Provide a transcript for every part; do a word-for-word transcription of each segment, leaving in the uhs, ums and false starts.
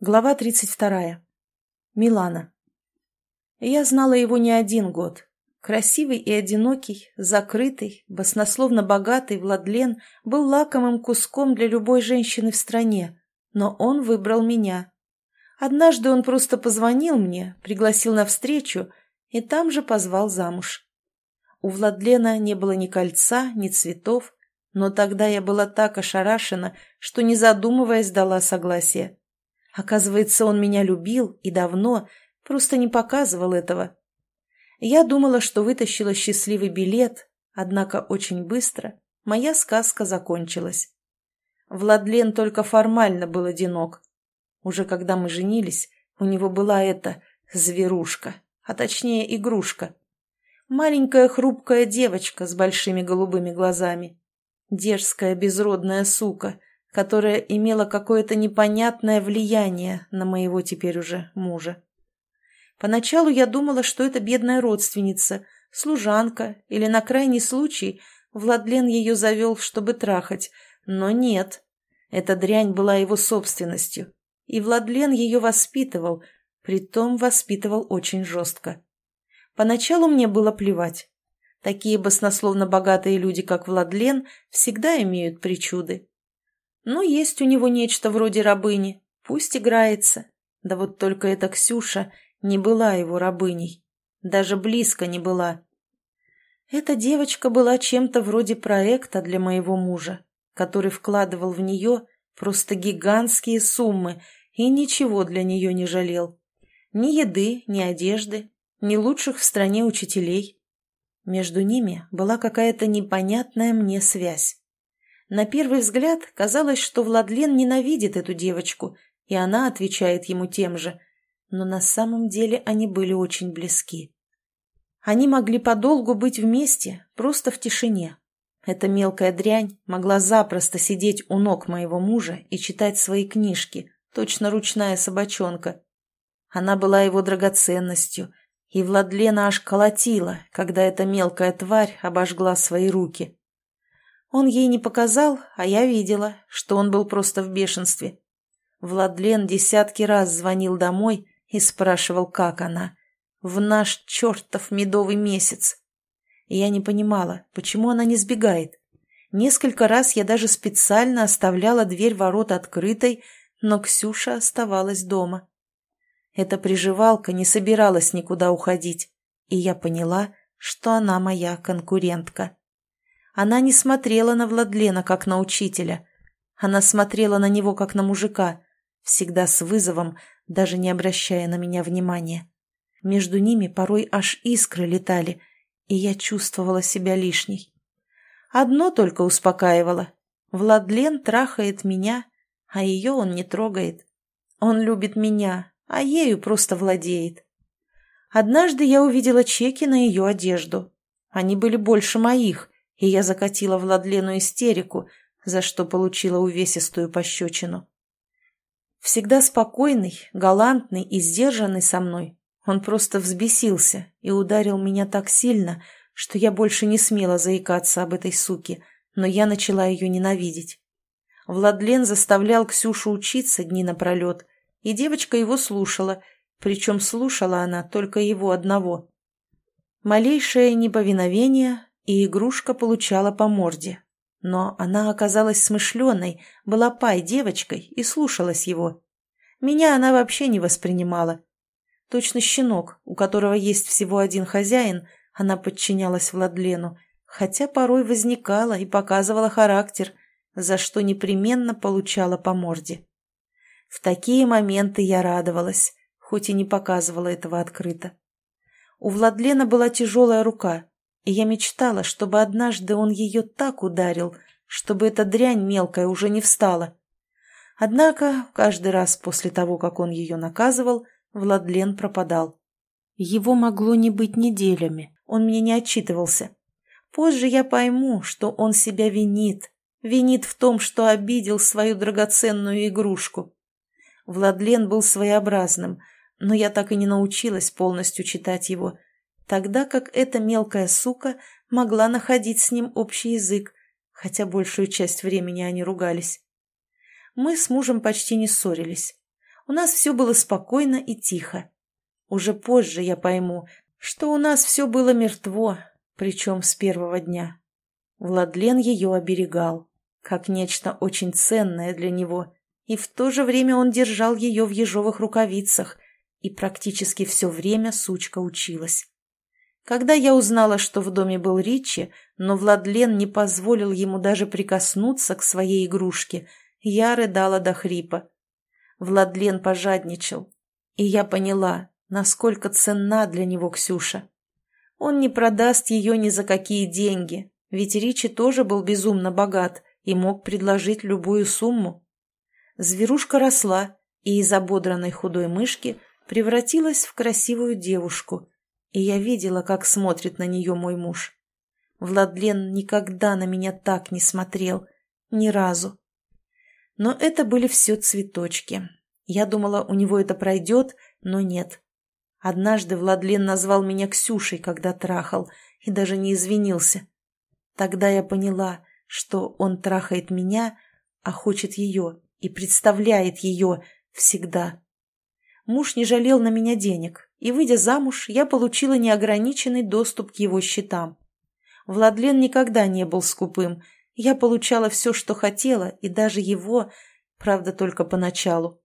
Глава тридцать вторая. Милана. Я знала его не один год. Красивый и одинокий, закрытый, баснословно богатый Владлен был лакомым куском для любой женщины в стране, но он выбрал меня. Однажды он просто позвонил мне, пригласил на встречу и там же позвал замуж. У Владлена не было ни кольца, ни цветов, но тогда я была так ошарашена, что, не задумываясь, дала согласие. Оказывается, он меня любил и давно, просто не показывал этого. Я думала, что вытащила счастливый билет, однако очень быстро моя сказка закончилась. Владлен только формально был одинок. Уже когда мы женились, у него была эта зверушка, а точнее игрушка. Маленькая хрупкая девочка с большими голубыми глазами. Дерзкая безродная сука, которая имела какое-то непонятное влияние на моего теперь уже мужа. Поначалу я думала, что это бедная родственница, служанка, или на крайний случай Владлен ее завел, чтобы трахать, но нет. Эта дрянь была его собственностью, и Владлен ее воспитывал, притом воспитывал очень жестко. Поначалу мне было плевать. Такие баснословно богатые люди, как Владлен, всегда имеют причуды. Ну, есть у него нечто вроде рабыни, пусть играется. Да вот только эта Ксюша не была его рабыней, даже близко не была. Эта девочка была чем-то вроде проекта для моего мужа, который вкладывал в нее просто гигантские суммы и ничего для нее не жалел. Ни еды, ни одежды, ни лучших в стране учителей. Между ними была какая-то непонятная мне связь. На первый взгляд казалось, что Владлен ненавидит эту девочку, и она отвечает ему тем же, но на самом деле они были очень близки. Они могли подолгу быть вместе, просто в тишине. Эта мелкая дрянь могла запросто сидеть у ног моего мужа и читать свои книжки, точно ручная собачонка. Она была его драгоценностью, и Владлена аж колотила, когда эта мелкая тварь обожгла свои руки. Он ей не показал, а я видела, что он был просто в бешенстве. Владлен десятки раз звонил домой и спрашивал, как она. В наш чертов медовый месяц. И я не понимала, почему она не сбегает. Несколько раз я даже специально оставляла дверь ворот открытой, но Ксюша оставалась дома. Эта приживалка не собиралась никуда уходить, и я поняла, что она моя конкурентка. Она не смотрела на Владлена, как на учителя. Она смотрела на него, как на мужика, всегда с вызовом, даже не обращая на меня внимания. Между ними порой аж искры летали, и я чувствовала себя лишней. Одно только успокаивало. Владлен трахает меня, а ее он не трогает. Он любит меня, а ею просто владеет. Однажды я увидела чеки на ее одежду. Они были больше моих, и я закатила Владлену истерику, за что получила увесистую пощечину. Всегда спокойный, галантный и сдержанный со мной, он просто взбесился и ударил меня так сильно, что я больше не смела заикаться об этой суке, но я начала ее ненавидеть. Владлен заставлял Ксюшу учиться дни напролет, и девочка его слушала, причем слушала она только его одного. Малейшее неповиновение, и игрушка получала по морде. Но она оказалась смышленой, была пай-девочкой и слушалась его. Меня она вообще не воспринимала. Точно щенок, у которого есть всего один хозяин, она подчинялась Владлену, хотя порой возникала и показывала характер, за что непременно получала по морде. В такие моменты я радовалась, хоть и не показывала этого открыто. У Владлена была тяжелая рука, и я мечтала, чтобы однажды он ее так ударил, чтобы эта дрянь мелкая уже не встала. Однако каждый раз после того, как он ее наказывал, Владлен пропадал. Его могло не быть неделями, он мне не отчитывался. Позже я пойму, что он себя винит, винит в том, что обидел свою драгоценную игрушку. Владлен был своеобразным, но я так и не научилась полностью читать его, тогда как эта мелкая сука могла находить с ним общий язык, хотя большую часть времени они ругались. Мы с мужем почти не ссорились. У нас все было спокойно и тихо. Уже позже я пойму, что у нас все было мертво, причем с первого дня. Владлен ее оберегал, как нечто очень ценное для него, и в то же время он держал ее в ежовых рукавицах, и практически все время сучка училась. Когда я узнала, что в доме был Ричи, но Владлен не позволил ему даже прикоснуться к своей игрушке, я рыдала до хрипа. Владлен пожадничал, и я поняла, насколько ценна для него Ксюша. Он не продаст ее ни за какие деньги, ведь Ричи тоже был безумно богат и мог предложить любую сумму. Зверушка росла и из ободранной худой мышки превратилась в красивую девушку, и я видела, как смотрит на нее мой муж. Владлен никогда на меня так не смотрел, ни разу. Но это были все цветочки. Я думала, у него это пройдет, но нет. Однажды Владлен назвал меня Ксюшей, когда трахал, и даже не извинился. Тогда я поняла, что он трахает меня, а хочет ее и представляет ее всегда. Муж не жалел на меня денег, и, выйдя замуж, я получила неограниченный доступ к его счетам. Владлен никогда не был скупым. Я получала все, что хотела, и даже его, правда, только поначалу.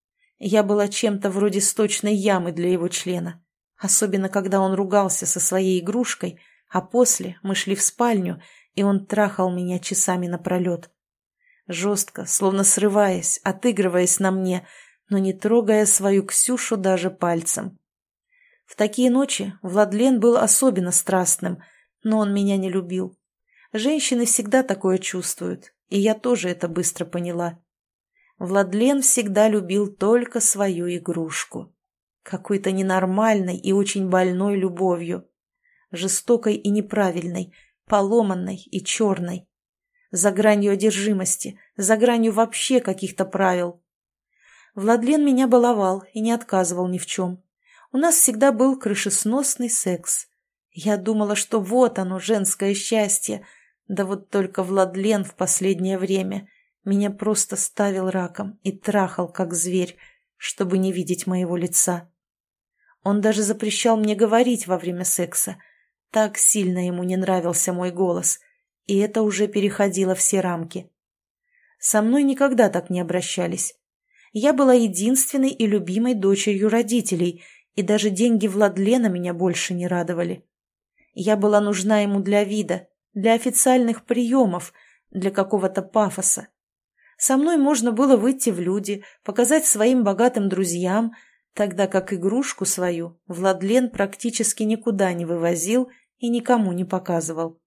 Я была чем-то вроде сточной ямы для его члена, особенно когда он ругался со своей игрушкой, а после мы шли в спальню, и он трахал меня часами напролет. Жестко, словно срываясь, отыгрываясь на мне, но не трогая свою Ксюшу даже пальцем. В такие ночи Владлен был особенно страстным, но он меня не любил. Женщины всегда такое чувствуют, и я тоже это быстро поняла. Владлен всегда любил только свою игрушку. Какой-то ненормальной и очень больной любовью. Жестокой и неправильной, поломанной и черной. За гранью одержимости, за гранью вообще каких-то правил. Владлен меня баловал и не отказывал ни в чем. У нас всегда был крышесносный секс. Я думала, что вот оно, женское счастье. Да вот только Владлен в последнее время меня просто ставил раком и трахал, как зверь, чтобы не видеть моего лица. Он даже запрещал мне говорить во время секса. Так сильно ему не нравился мой голос, и это уже переходило все рамки. Со мной никогда так не обращались. Я была единственной и любимой дочерью родителей, и даже деньги Владлена меня больше не радовали. Я была нужна ему для вида, для официальных приемов, для какого-то пафоса. Со мной можно было выйти в люди, показать своим богатым друзьям, тогда как игрушку свою Владлен практически никуда не вывозил и никому не показывал.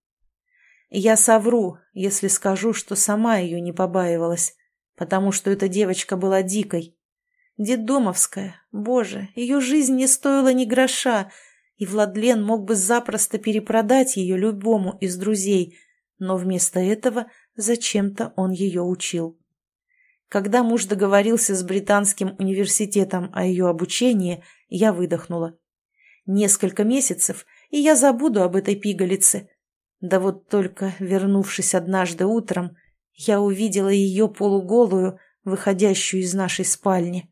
Я совру, если скажу, что сама ее не побаивалась, потому что эта девочка была дикой. Детдомовская, боже, ее жизнь не стоила ни гроша, и Владлен мог бы запросто перепродать ее любому из друзей, но вместо этого зачем-то он ее учил. Когда муж договорился с британским университетом о ее обучении, я выдохнула. Несколько месяцев, и я забуду об этой пигалице. Да вот только, вернувшись однажды утром, я увидела ее полуголую, выходящую из нашей спальни.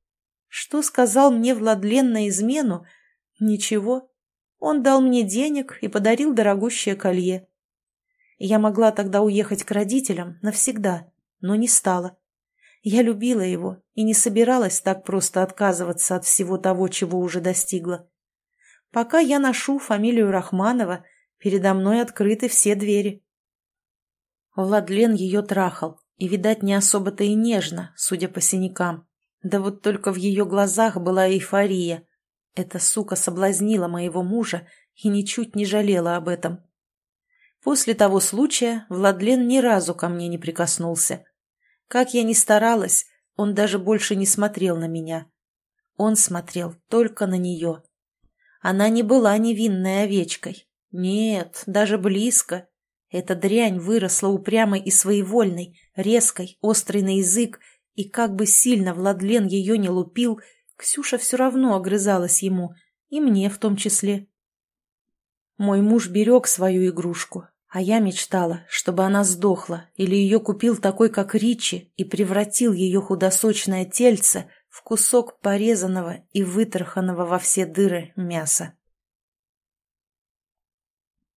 Что сказал мне Владлен на измену? Ничего. Он дал мне денег и подарил дорогущее колье. Я могла тогда уехать к родителям навсегда, но не стала. Я любила его и не собиралась так просто отказываться от всего того, чего уже достигла. Пока я ношу фамилию Рахманова, передо мной открыты все двери. Владлен ее трахал, и, видать, не особо-то и нежно, судя по синякам. Да вот только в ее глазах была эйфория. Эта сука соблазнила моего мужа и ничуть не жалела об этом. После того случая Владлен ни разу ко мне не прикоснулся. Как я ни старалась, он даже больше не смотрел на меня. Он смотрел только на нее. Она не была невинной овечкой. Нет, даже близко. Эта дрянь выросла упрямой и своевольной, резкой, острой на язык, и как бы сильно Владлен ее не лупил, Ксюша все равно огрызалась ему, и мне в том числе. Мой муж берег свою игрушку, а я мечтала, чтобы она сдохла, или ее купил такой, как Ричи, и превратил ее худосочное тельце в кусок порезанного и вытраханного во все дыры мяса.